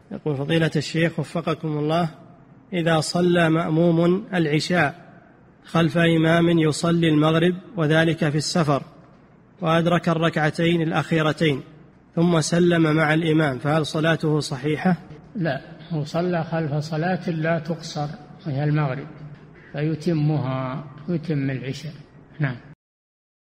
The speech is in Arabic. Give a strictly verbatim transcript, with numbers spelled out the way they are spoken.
يقول فضيلة الشيخ وفقكم الله، إذا صلى مأموم العشاء خلف إمام يصلي المغرب وذلك في السفر وأدرك الركعتين الأخيرتين ثم سلم مع الإمام، فهل صلاته صحيحة؟ لا، هو صلى خلف صلاة لا تقصر وهي المغرب فيتمها، يتم العشاء. نعم.